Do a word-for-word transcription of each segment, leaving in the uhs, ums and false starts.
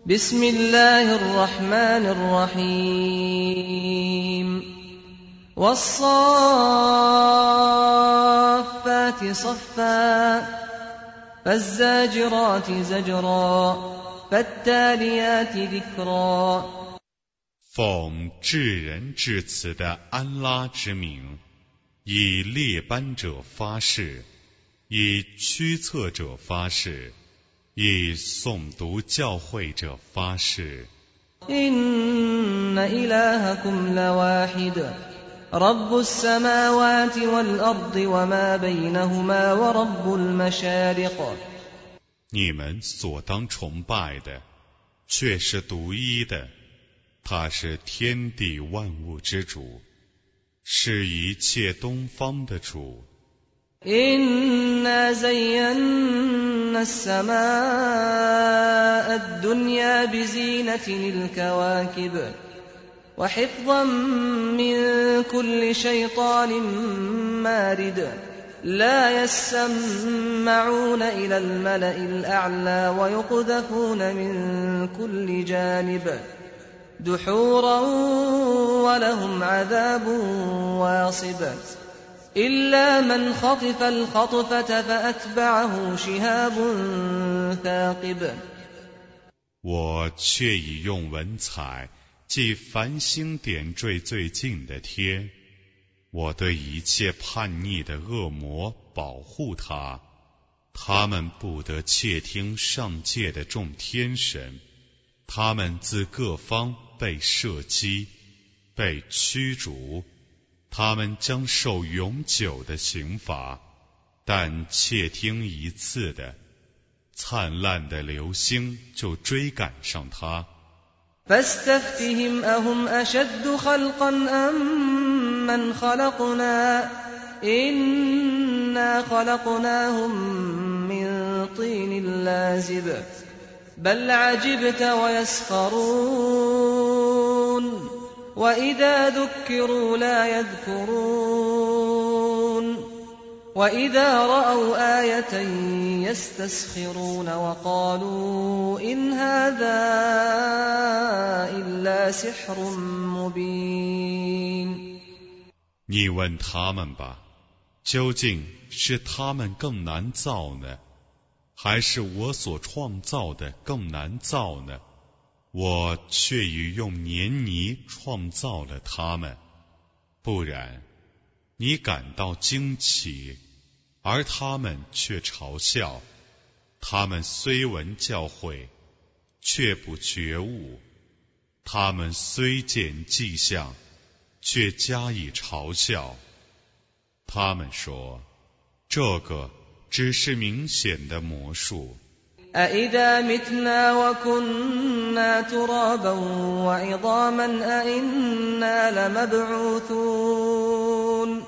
بسم الله الرحمن الرحيم والصافات صفا فالزاجرات زجرا فالتاليات ذكرا 奉至仁至慈的安拉之名，以列班者发誓，以驱策者发誓，以诵读教诲者发誓。 إن إلهكم لواحد رب السماوات والأرض وما بينهما ورب المشارق。 你们所当崇拜的，却是独一的，他是天地万物之主，是一切东方的主。 إنا زينا السماء الدنيا بزينة الكواكب وحفظا من كل شيطان مارد لا يسمعون إلى الملأ الأعلى ويقذفون من كل جانب دحورا ولهم عذاب واصب إلا من خطف الخطفة فأتبعه شهاب ثاقب。 我却已用文采即繁星点缀最近的天，我对一切叛逆的恶魔保护他，他们不得窃听上界的众天神，他们自各方被射击，被驱逐，他们将受永久的刑罚，但窃听一次的灿烂的流星就追赶上他。 فاستفتهم أهم أشد خلقا أم من خلقنا إنا خلقناهم من طين لازب بل عجبت ويسخرون وإذا ذكروا لا يذكرون وإذا رأوا آية يستسخرون وقالوا إن هذا إلا سحر مبين。 你问他们吧，究竟是他们更难造呢，还是我所创造的更难造呢？我却已用黏泥创造了他们，不然你感到惊奇，而他们却嘲笑。他们虽闻教诲，却不觉悟；他们虽见迹象，却加以嘲笑。他们说，这个只是明显的魔术。 أَإِذَا مِتْنَا وَكُنَّا تُرَابًا وَعِظَامًا أَإِنَّا لَمَبْعُوثُونَ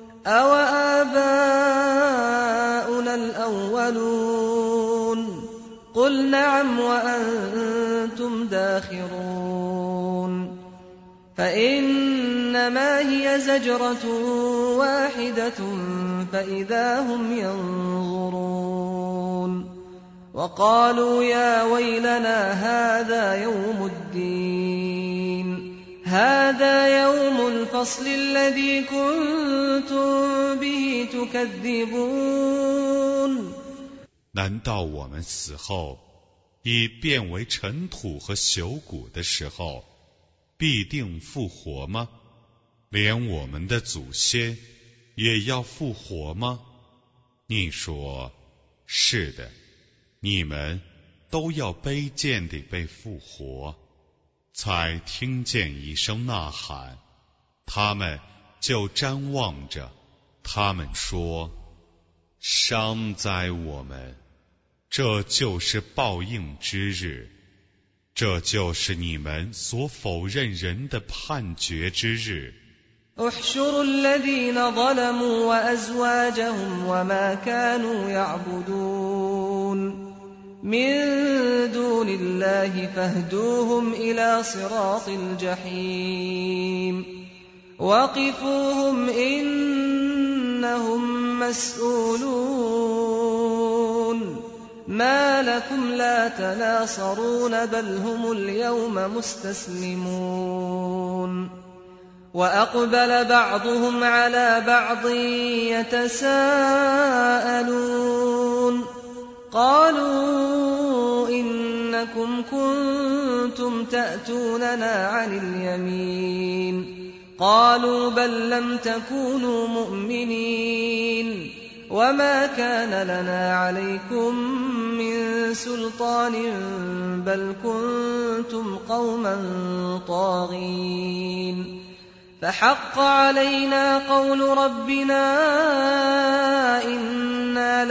أَوَآبَاؤُنَا الْأَوَّلُونَ قُلْ نَعَمْ وَأَنْتُمْ دَاخِرُونَ فَإِنَّمَا هِيَ زَجْرَةٌ وَاحِدَةٌ فَإِذَا هُمْ يَنظُرُونَ وقالوا يا ويلنا هذا يوم الدين هذا يوم الفصل الذي كنتم به تكذبون。 难道我们死后已变为尘土和朽骨的时候，必定复活吗？连我们的祖先也要复活吗？你说，是的，你们都要卑贱地被复活。才听见一声呐喊，他们就瞻望着，他们说，伤哉我们，这就是报应之日，这就是你们所否认人的判决之日。 احشروا الذين ظلموا وأزواجهم وما كانوا يعبدون من دون الله فاهدوهم إلى صراط الجحيم وقفوهم إنهم مسؤولون ما لكم لا تناصرون بل هم اليوم مستسلمون وأقبل بعضهم على بعض يتساءلون قالوا إنكم كنتم تأتوننا عن اليمين قالوا بل لم تكونوا مؤمنين وما كان لنا عليكم من سلطان بل كنتم قوما طاغين فحق علينا قول ربنا إنا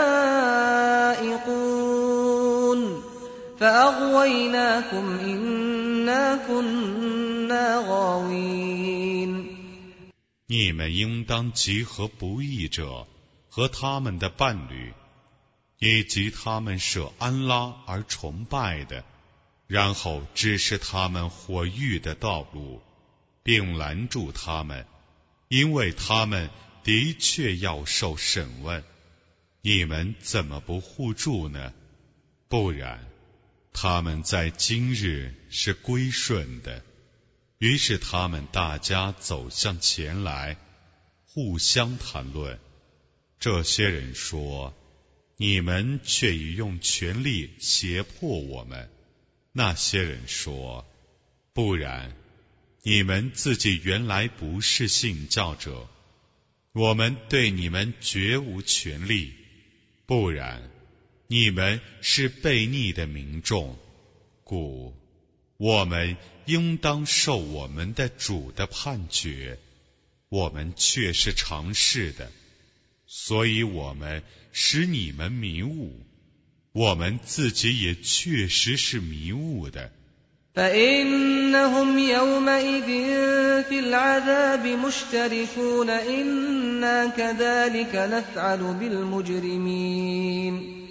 لذائقون فأغويناكم إنا كنا غاوين 你们应当集合不义者和他们的伴侣，以及他们舍安拉而崇拜的，然后指示他们火狱的道路，并拦住他们，因为他们的确要受审问。你们怎么不护住呢？不然，他们在今日是归顺的。于是他们大家走向前来，互相谈论。这些人说：“你们却已用权力胁迫我们。”那些人说：“不然，你们自己原来不是信教者，我们对你们绝无权利。不然，你们是悖逆的民众，故我们应当受我们的主的判决，我们却是常试的，所以我们使你们迷雾，我们自己也确实是迷雾的。 فإنهم يومئذ في العذاب مشتركون إنا كذلك نفعل بالمجرمين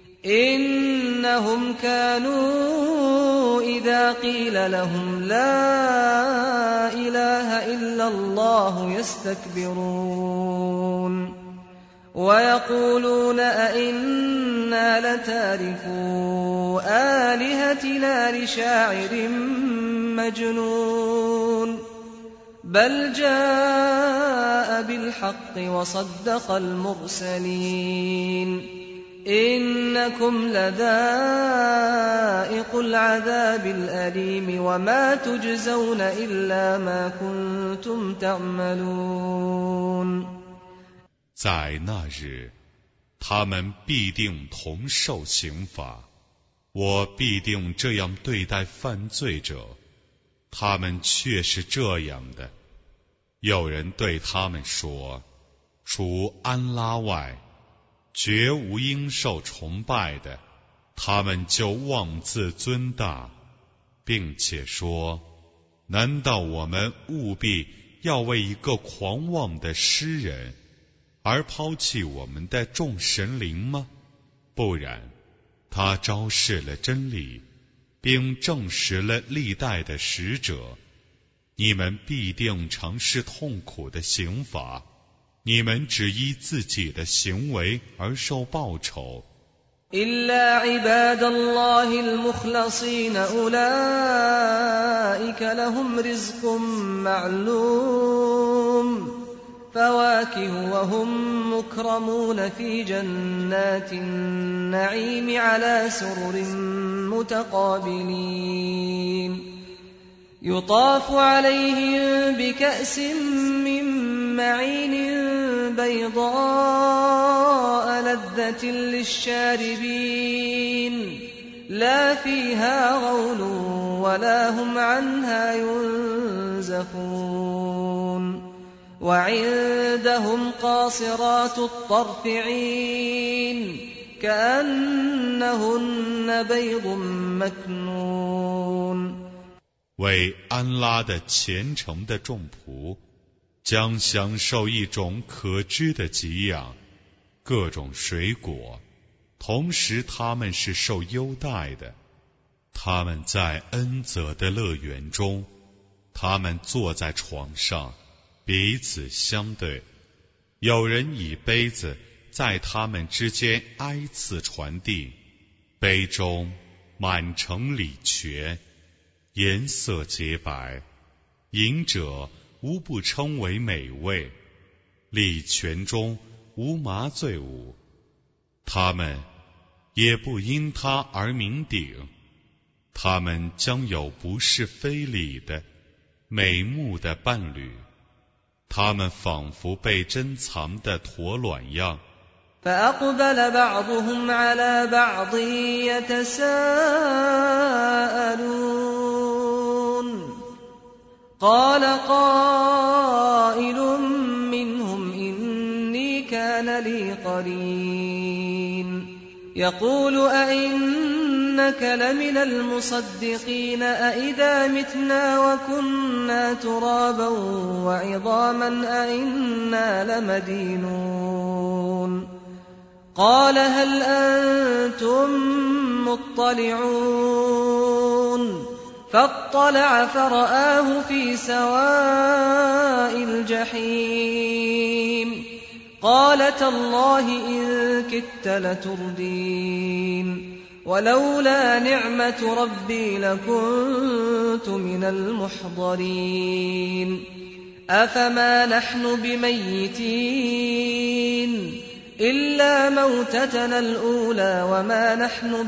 إنهم كانوا إذا قيل لهم لا إله إلا الله يستكبرون ويقولون أئنا لتاركو آلهتنا لشاعر مجنون بل جاء بالحق وصدق المرسلين إنكم لذائق العذاب الأليم وما تجزون إلا ما كنتم تعملون 在那日，他们必定同受刑罚，我必定这样对待犯罪者，他们却是这样的。有人对他们说：“除安拉外，绝无应受崇拜的。”他们就妄自尊大，并且说：“难道我们务必要为一个狂妄的诗人而抛弃我们的众神灵吗？不然，他昭示了真理，并证实了历代的使者。你们必定尝试痛苦的刑罚，你们只依自己的行为而受报酬。 إلا عباد الله المخلصين أولئك لهم رزق معلوم فواكه وهم مكرمون في جنات النعيم على سرر متقابلين يطاف عليهم بكأس من معين بيضاء لذة للشاربين لا فيها غول ولا هم عنها ينزفون وعندهم قاصرات الطرف عين كأنهن بيض مكنون 为安拉的虔诚的众仆将享受一种可知的给养，各种水果，同时他们是受优待的。他们在恩泽的乐园中，他们坐在床上，彼此相对，有人以杯子在他们之间挨次传递，杯中满盛礼泉，颜色洁白，饮者无不称为美味，礼泉中无麻醉物，他们也不因它而酩酊，他们将有不是非礼的美目的伴侣，他们仿佛被珍藏的驼卵样。 فأقبل بعضهم على بعض يتساءلون قال قائل منهم إني كان لي قرين يقول أئنك لمن المصدقين أئذا متنا وكنا ترابا وعظاما أئنا لمدينون قال هل أنتم مطلعون فاطلع فرآه في سواء الجحيم قال تالله إن كدت لتردين ولولا نعمة ربي لكنت من المحضرين أفما نحن بميتين إلا موتتنا الأولى وما نحن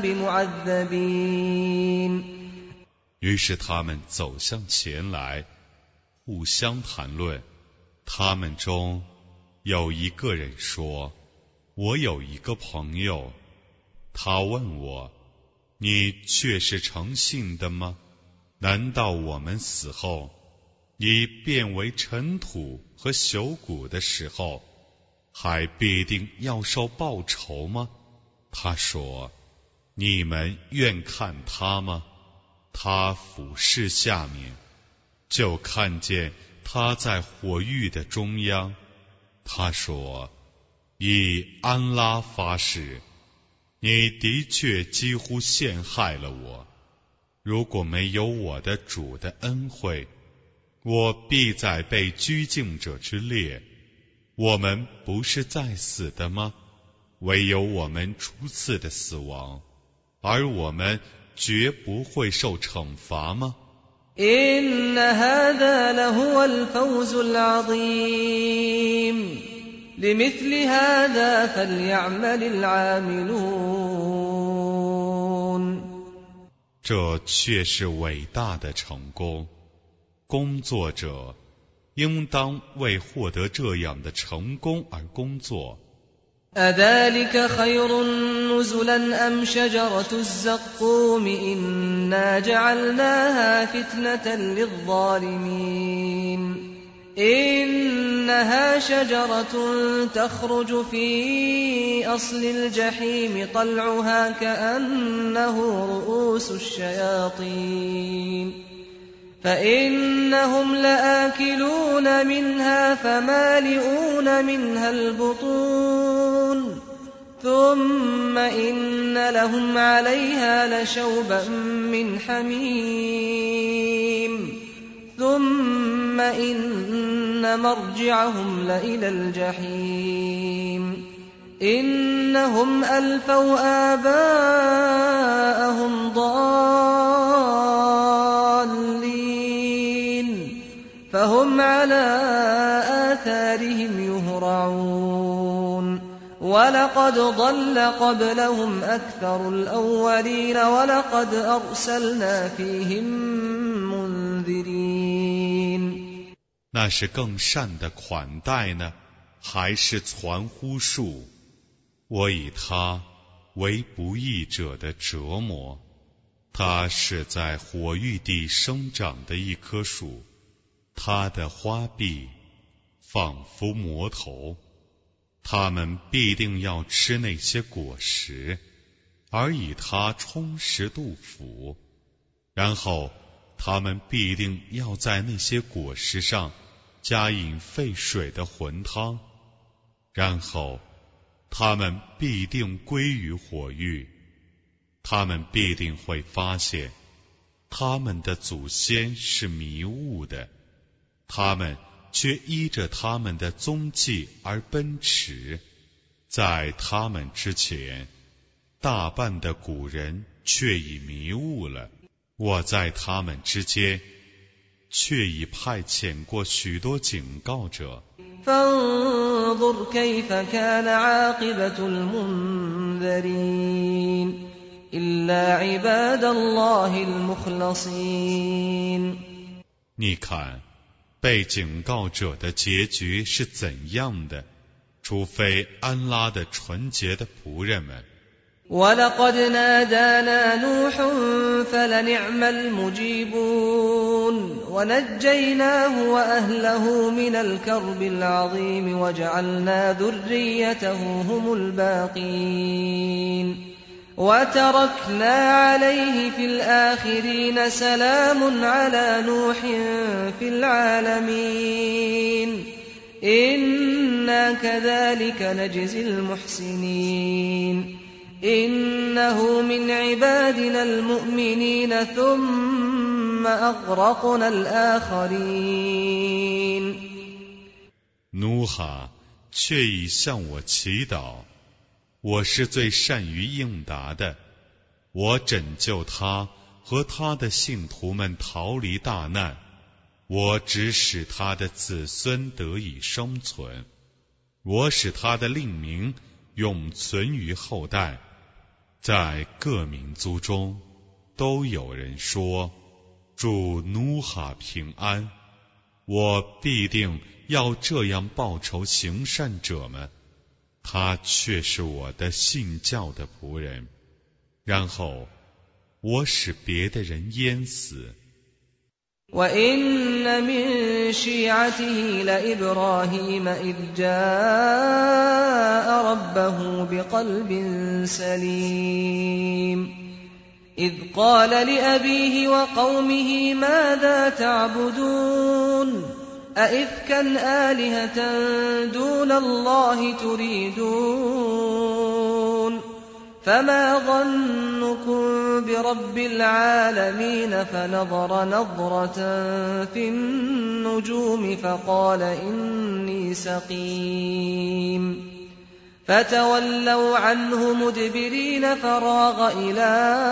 بمعذبين。 于是他们走向前来，互相谈论。他们中有一个人说：“我有一个朋友，他问我，你确是诚信的吗？难道我们死后，你变为尘土和朽骨的时候，还必定要受报酬吗？”他说：“你们愿看他吗？”他俯视下面，就看见他在火狱的中央。他说：“以安拉发誓，你的确几乎陷害了我。如果没有我的主的恩惠，我必在被拘禁者之列。我们不是在死的吗？唯有我们初次的死亡，而我们绝不会受惩罚吗 إن هذا لهو الفوز العظيم لمثل هذا فليعمل العاملون。 这却是伟大的成功，工作者应当为获得这样的成功而工作。 أذلك خير نزلا أم شجرة الزقوم إنا جعلناها فتنة للظالمين إنها شجرة تخرج في أصل الجحيم طلعها كأنه رؤوس الشياطين فإنهم لآكلون منها فمالئون منها البطون ثم إن لهم عليها لشوبا من حميم ثم إن مرجعهم لإلى الجحيم إنهم ألفوا آباءهم ضالين فهم على آثارهم يهرعون ولقد ضل قبلهم أكثر الأولين ولقد أرسلنا فيهم منذرين。 那是更善的款待呢，还是传呼术？我以它为不义者的折磨。它是在火域地生长的一棵树，它的花臂仿佛魔头，他们必定要吃那些果实，而以它充实肚腹，然后他们必定要在那些果实上加饮沸水的浑汤，然后他们必定归于火狱。他们必定会发现他们的祖先是迷雾的，他们却依着他们的踪迹而奔驰， 在他们之前，大半的古人却已迷悟了。我在他们之间，却已派遣过许多警告者。 فانظر كيف كان عاقبة المنذرين إلا عباد الله المخلصين。 你看，被警告者的结局是怎样的？除非安拉的纯洁的仆人们。 وَلَقَدْ نَادَانَا نُوحٌ فَلَنِعْمَ الْمُجِيبُونَ وَنَجَّيْنَاهُ وَأَهْلَهُ مِنَ الْكَرْبِ الْعَظِيمِ وَجَعَلْنَا ذُرِّيَّتَهُ هُمُ الْبَاقِينَ وَتَرَكْنَا عَلَيْهِ فِي الْآخِرِينَ سَلَامٌ عَلَى نُوحٍ فِي الْعَالَمِينَ إِنَّا كَذَلِكَ نَجْزِي الْمُحْسِنِينَ إِنَّهُ مِنْ عِبَادِنَا الْمُؤْمِنِينَ ثُمَّ أَغْرَقْنَا الْآخَرِينَ。 努哈却已向我祈祷，我是最善于应答的，我拯救他和他的信徒们逃离大难，我只使他的子孙得以生存，我使他的令名永存于后代。在各民族中都有人说，祝努哈平安，我必定要这样报仇行善者们，他却是我的信教的仆人。然后我使别的人淹死。 وَإِنَّ مِن شِيعَتِهِ لَإِبْرَاهِيمَ إِذْ جَاءَ رَبَّهُ بِقَلْبٍ سَلِيمٍ إِذْ قَالَ لِأَبِيهِ وَقَوْمِهِ مَاذَا تَعْبُدُونَ أَئِفْكًا آلِهَةً دُونَ اللَّهِ تُرِيدُونَ فما ظنكم برب العالمين فنظر نظرة في النجوم فقال إني سقيم فتولوا عنه مدبرين فراغ إلى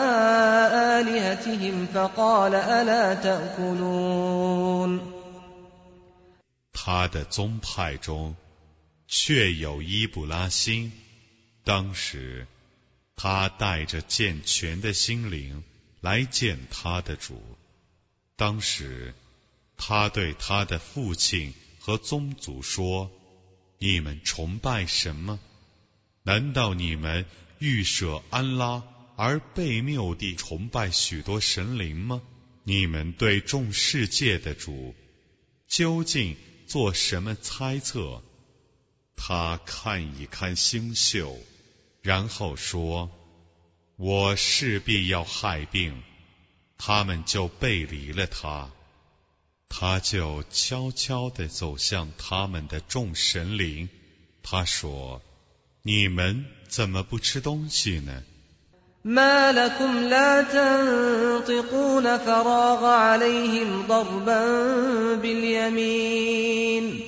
آلهتهم فقال ألا تأكلون。 他的宗派中却有伊布拉欣，当时他带着健全的心灵来见他的主。当时他对他的父亲和宗族说，你们崇拜什么？难道你们欲舍安拉而悖谬地崇拜许多神灵吗？你们对众世界的主究竟做什么猜测？他看一看星宿，然后说，我势必要害病，他们就背离了他。他就悄悄地走向他们的众神灵，他说，你们怎么不吃东西呢 ما لكم لا تنطقون فراغ عليهم ضربا باليمين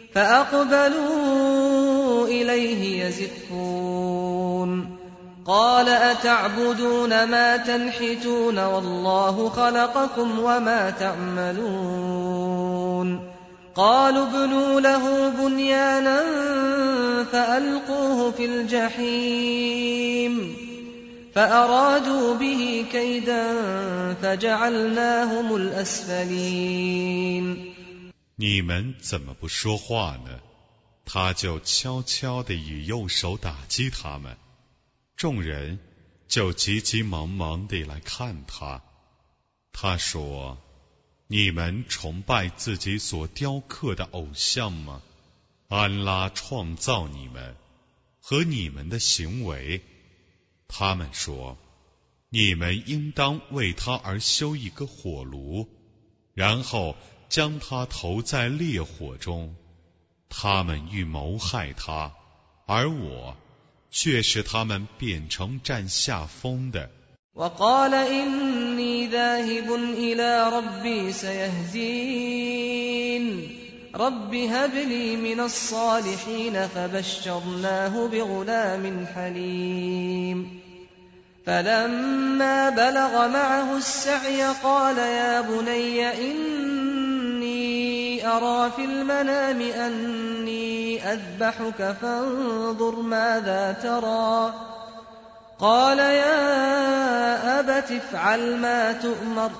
فأقبلوا إليه يزفون قال أتعبدون ما تنحتون والله خلقكم وما تعملون قالوا ابنوا له بنيانا فألقوه في الجحيم فأرادوا به كيدا فجعلناهم الأسفلين。 你们怎么不说话呢？他就悄悄地以右手打击他们，众人就急急忙忙地来看他。他说，你们崇拜自己所雕刻的偶像吗？安拉创造你们和你们的行为。他们说，你们应当为他而修一个火炉，然后将他投在烈火中。他们欲谋害他，而我却使他们变成占下风的。 وقال إني ذاهب إلى ربي سيهدين رب هب لي من الصالحين فبشرناه بغلام حليم فلما بلغ معه السعي قال يا بني إني أرى في المنام أني أذبحك فانظر ماذا ترى قال يا أبت افعل ما تؤمر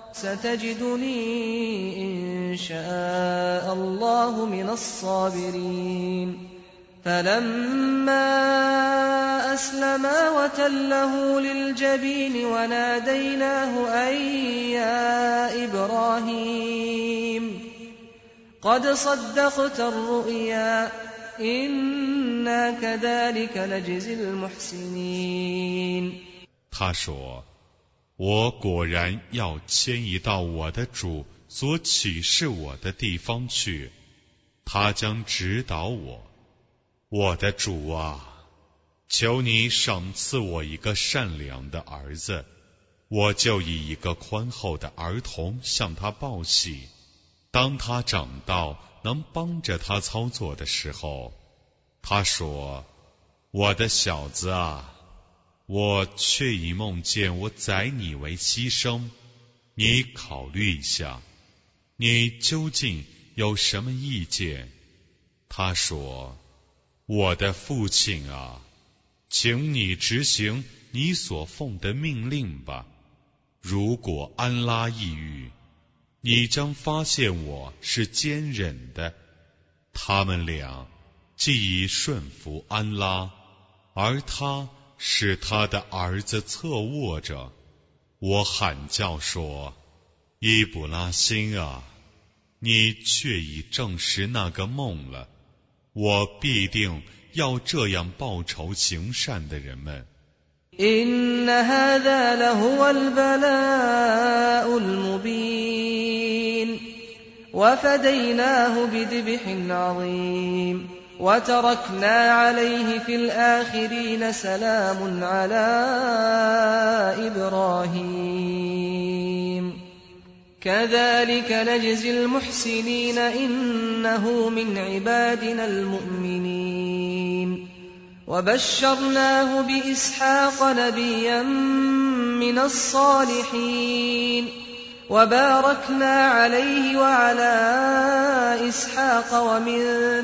ستجدني إن شاء الله من الصابرين فلما أسلما وتله للجبين وناديناه أن يا إبراهيم قد صدقت الرؤيا إنا كذلك نجزي المحسنين 他说，我果然要迁移到我的主所启示我的地方去，他将指导我。我的主啊，求你赏赐我一个善良的儿子，我就以一个宽厚的儿童向他报喜。当他长到能帮着他操作的时候，他说：“我的小子啊，我却已梦见我宰你为牺牲，你考虑一下，你究竟有什么意见？”他说：“我的父亲啊，请你执行你所奉的命令吧。如果安拉抑郁，你将发现我是坚忍的。”他们俩既已顺服安拉，而他使他的儿子侧卧着。我喊叫说：“伊卜拉欣啊，你却已证实那个梦了。我必定要这样报仇行善的人们。” إن هذا لهو البلاء المبين وفديناه بذبح عظيم وتركنا عليه في الآخرين سلام على إبراهيم كذلك نجزي المحسنين إنه من عبادنا المؤمنين وبشرناه بإسحاق نبيا من الصالحين وباركنا عليه وعلى إسحاق ومن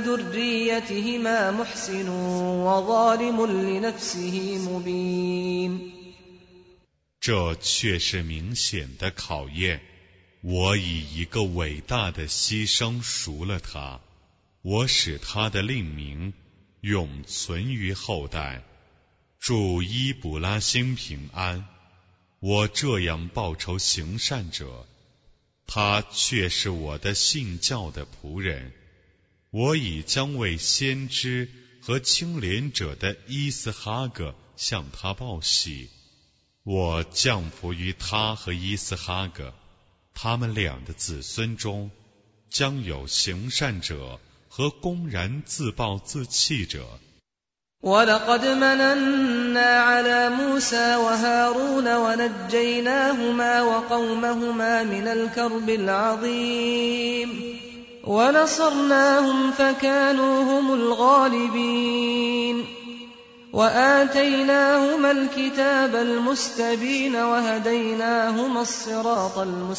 ذريتهما محسن وظالم لنفسه مبين 这却是明显的考验。我以一个伟大的牺牲赎了他，我使他的令名永存于后代。祝伊卜拉欣平安。我这样报仇行善者，他却是我的信教的仆人。我已将为先知和清廉者的伊斯哈格向他报喜。我降福于他和伊斯哈格，他们俩的子孙中将有行善者和公然自暴自弃者。 ولقد مننا على موسى وهارون ونجيناهما وقومهما من الكرب العظيم ونصرناهم فكانوا هم الغالبين وآتيناهما الكتاب المستبين وهديناهما الصراط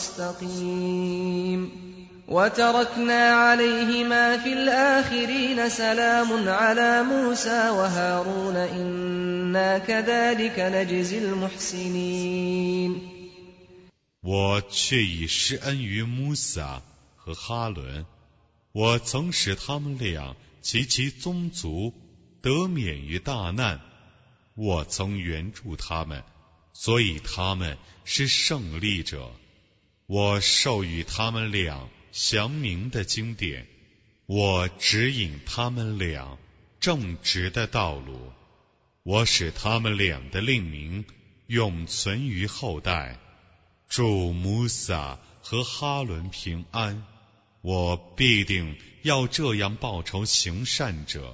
المستقيم وتركنا عليهما في الآخرين سلام على موسى وهارون إنا كذلك نجزي المحسنين 我却已施恩于穆萨和哈伦，我曾使他们俩及其宗族得免于大难，我曾援助他们，所以他们是胜利者。我授予他们俩详明的经典，我指引他们俩正直的道路，我使他们俩的令名永存于后代。祝穆萨和哈伦平安，我必定要这样报仇行善者。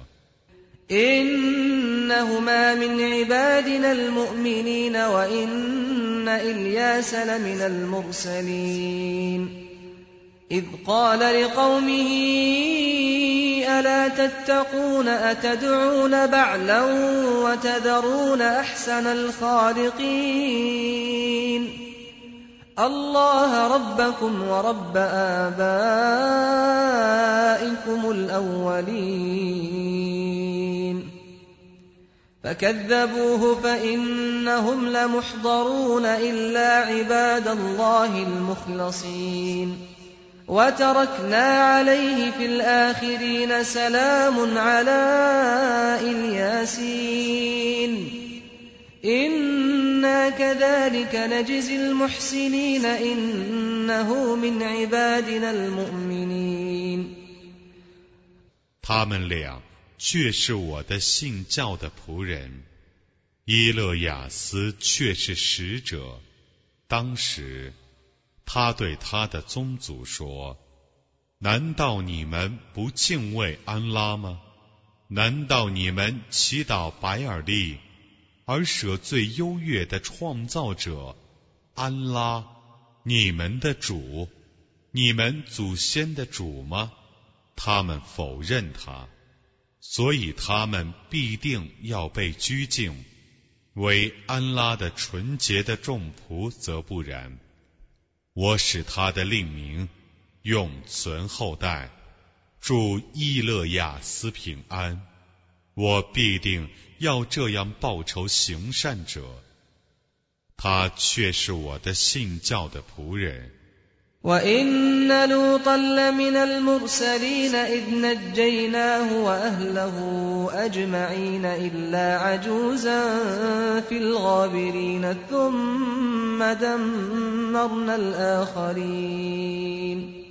إنهما من عبادنا المؤمنين وإن إلياس لمن المرسلين إذ قال لقومه ألا تتقون أتدعون بعلا وتذرون أحسن الخالقين الله ربكم ورب آبائكم الأولين فكذبوه فإنهم لمحضرون إلا عباد الله المخلصين وتركنا عليه في الآخرين سلام على الياسين إنا كذلك نجزي المحسنين إنه من عبادنا المؤمنين 他们俩却是我的信教的仆人，伊勒雅斯却是使者。当时他对他的宗族说：难道你们不敬畏安拉吗？难道你们祈祷白尔利，而舍最优越的创造者安拉，你们的主，你们祖先的主吗？他们否认他，所以他们必定要被拘禁。为安拉的纯洁的众仆则不然。我使他的令名永存后代，祝伊勒雅斯平安。我必定要这样报酬行善者。他却是我的信教的仆人。 وَإِنَّ لُوطًا لَّمِنَ الْمُرْسَلِينَ إِذْ نَجَّيْنَاهُ وَأَهْلَهُ أَجْمَعِينَ إِلَّا عَجُوزًا فِي الْغَابِرِينَ ثُمَّ دَمَّرْنَا الْآخَرِينَ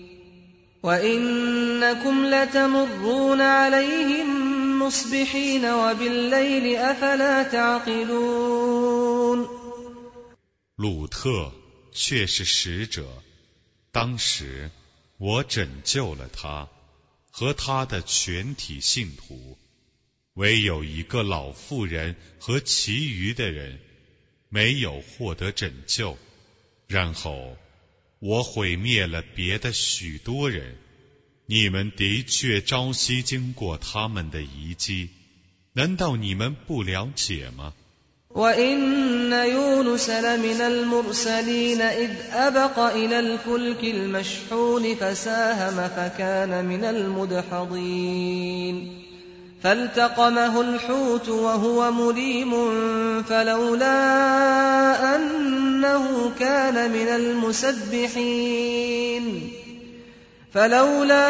وَإِنَّكُمْ لَتَمُرُّونَ عَلَيْهِم مُّصْبِحِينَ وَبِاللَّيْلِ أَفَلَا تَعْقِلُونَ 鲁特却是使者。当时我拯救了他和他的全体信徒，唯有一个老妇人和其余的人没有获得拯救。然后我毁灭了别的许多人。你们的确朝夕经过他们的遗迹，难道你们不了解吗 وَإِنَّ يُونُسَ لَمِنَ الْمُرْسَلِينَ إِذْ أَبَقَ إِلَى الْفُلْكِ الْمَشْحُونِ فَسَاهَمَ فَكَانَ مِنَ الْمُدْحَضِينَ فَالْتَقَمَهُ الْحُوتُ وَهُوَ مُلِيمٌ فَلَوْلَا أَنَّهُ كَانَ مِنَ الْمُسَبِّحِينَ فلولا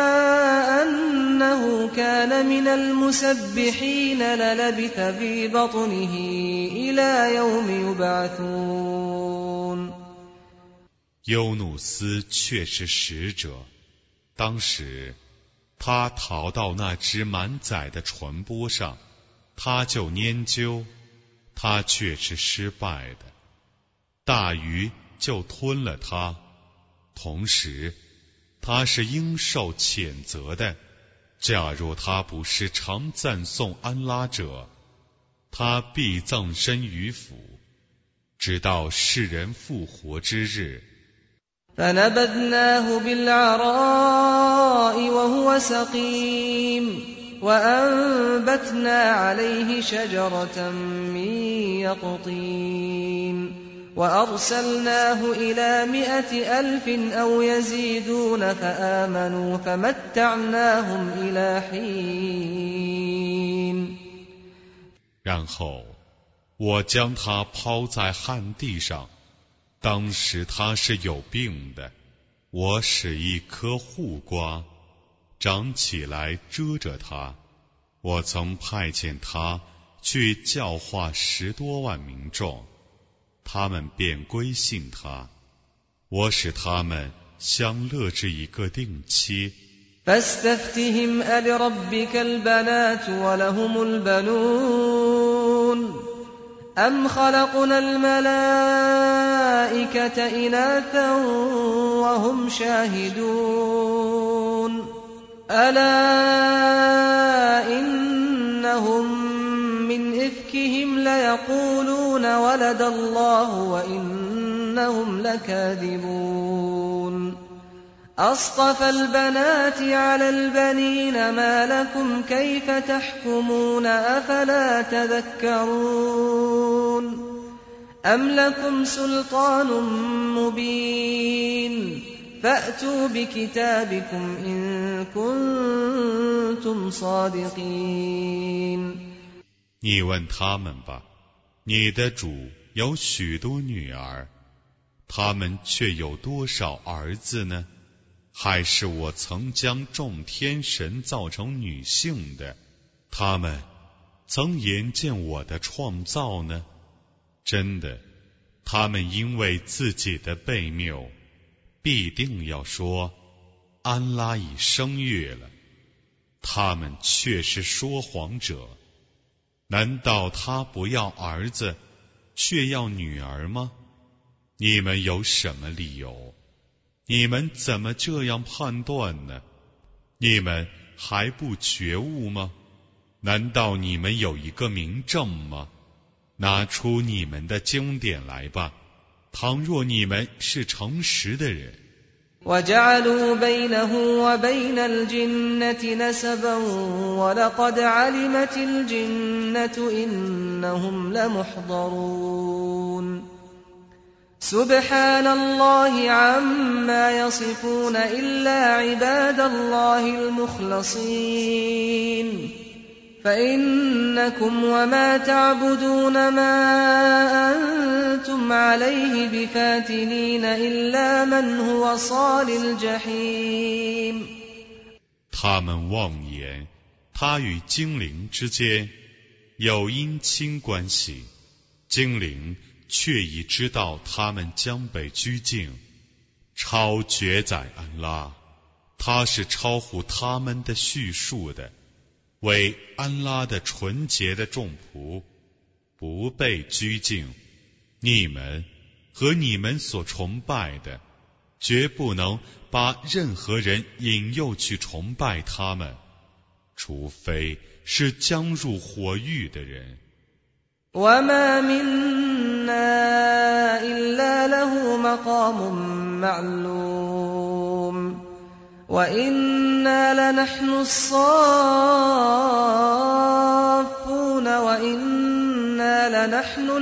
أنه كان من المسبحين للبث في بطنه إلى يوم يبعثون 优努斯却是使者。当时他逃到那只满载的船舶上，他就研究，他却是失败的。大鱼就吞了他，同时他是应受谴责的。假若他不是常赞颂安拉者，他必葬身于腐，直到世人复活之日。 فنبذناه بالعراء وهو سقيم وأنبتنا عليه شجرة من يقطين وأرسلناه إلى مئة ألف أو يزيدون فآمنوا فمتعناهم إلى حين 然后我将他抛在旱地上，当时他是有病的，我使一棵护瓜长起来遮着他，我曾派遣他去教化十多万民众，他们便归信他，我使他们相乐至一个定期。 فاستفتهم ألربك البنات ولهم البنون أم خلقنا الملائكة إناثا وهم شاهدون ألا إنهم من إفكهم ليقولون ولد الله وإنهم لكاذبون أصطفى البنات على البنين ما لكم كيف تحكمون أفلا تذكرون أم لكم سلطان مبين فأتوا بكتابكم إن كنتم صادقين 你问他们吧，你的主有许多女儿，他们却有多少儿子呢？还是我曾将众天神造成女性的，他们曾眼见我的创造呢？真的，他们因为自己的悖谬，必定要说安拉已生育了，他们却是说谎者。难道他不要儿子，却要女儿吗？你们有什么理由？你们怎么这样判断呢？你们还不觉悟吗？难道你们有一个明证吗？拿出你们的经典来吧，倘若你们是诚实的人。 وجعلوا بينه وبين الجنة نسبا ولقد علمت الجنة إنهم لمحضرون سبحان الله عما يصفون إلا عباد الله المخلصين فإنكم وما تعبدون ما أنتم عليه بفاتنين إلا من هو صال الجحيم 他们妄言他与精灵之间有姻亲关系，精灵却已知道他们将被拘禁。超绝宰安拉，他是超乎他们的叙述的，为安拉的纯洁的众仆，不被拘禁。你们和你们所崇拜的，绝不能把任何人引诱去崇拜他们，除非是将入火狱的人。 وما منا إلا له مقام معلوم وإنا لنحن الصافون وإنا لنحن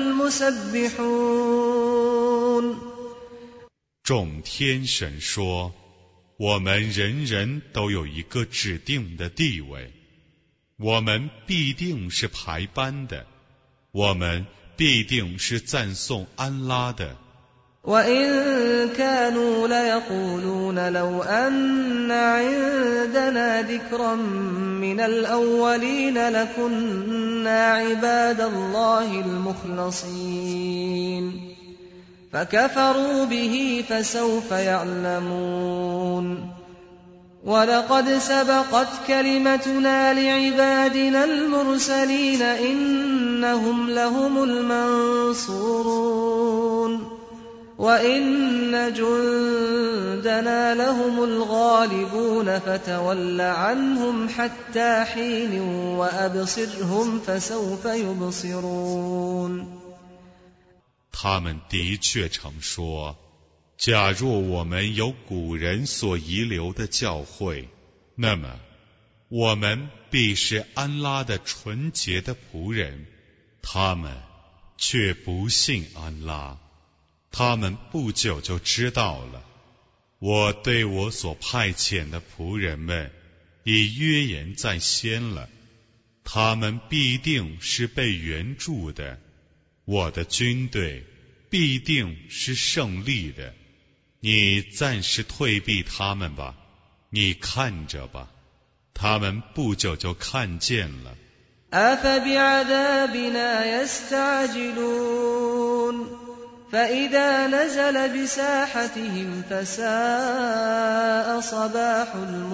المسبحون 众天神说，我们人人都有一个指定的地位，我们必定是排班的，我们必定是赞颂安拉的。 وَإِن كَانُوا لَيَقُولُونَ لَوْ أَنَّ عِندَنَا ذِكْرًا مِّنَ الْأَوَّلِينَ لَكُنَّا عِبَادَ اللَّهِ الْمُخْلَصِينَ فَكَفَرُوا بِهِ فَسَوْفَ يَعْلَمُونَ وَلَقَدْ سَبَقَتْ كَلِمَتُنَا لِعِبَادِنَا الْمُرْسَلِينَ إِنَّهُمْ لَهُمُ الْمَنصُورُونَ وَإِنَّ جُندَنَا لَهُمُ الْغَالِبُونَ فَتَوَلَّ عَنْهُمْ حَتَّى حِينٍ وَأَبْصِرْهُمْ فَسَوْفَ يُبْصِرُونَ 他们的确曾说，假若我们有古人所遗留的教诲，那么我们必是安拉的纯洁的仆人，他们却不信安拉。他们不久就知道了，我对我所派遣的仆人们已约言在先了，他们必定是被援助的，我的军队必定是胜利的。你暂时退避他们吧，你看着吧，他们不久就看见了。 أَفَبِعَذَابِنَا يَسْتَعْجِلُونَ فَإِذَا نَزَلَ بِسَاحَتِهِمْ فَسَاءَ صَبَاحُ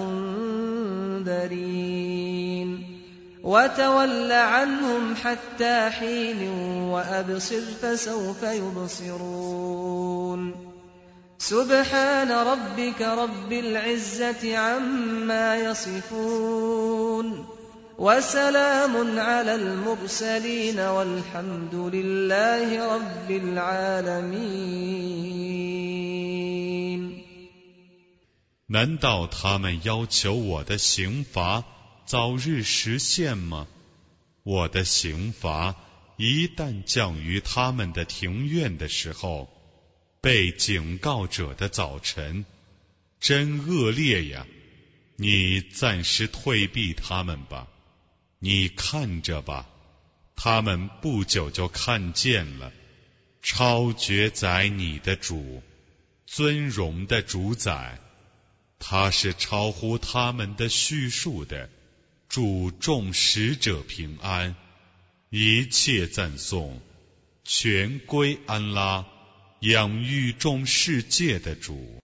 الْمُنذَرِينَ وَتَوَلَّ عَنْهُمْ حَتَّى حِينٍ وَأَبْصِرْ فَسَوْفَ يُبْصِرُونَ سبحان ربك رب العزة عما يصفون وسلام على المرسلين والحمد لله رب العالمين 难道他们要求我的刑罚早日实现吗？我的刑罚一旦降于他们的庭院的时候，被警告者的早晨，真恶劣呀！你暂时退避他们吧，你看着吧，他们不久就看见了。超绝宰你的主，尊荣的主宰，他是超乎他们的叙述的，祝众使者平安，一切赞颂全归安拉，养育众世界的主。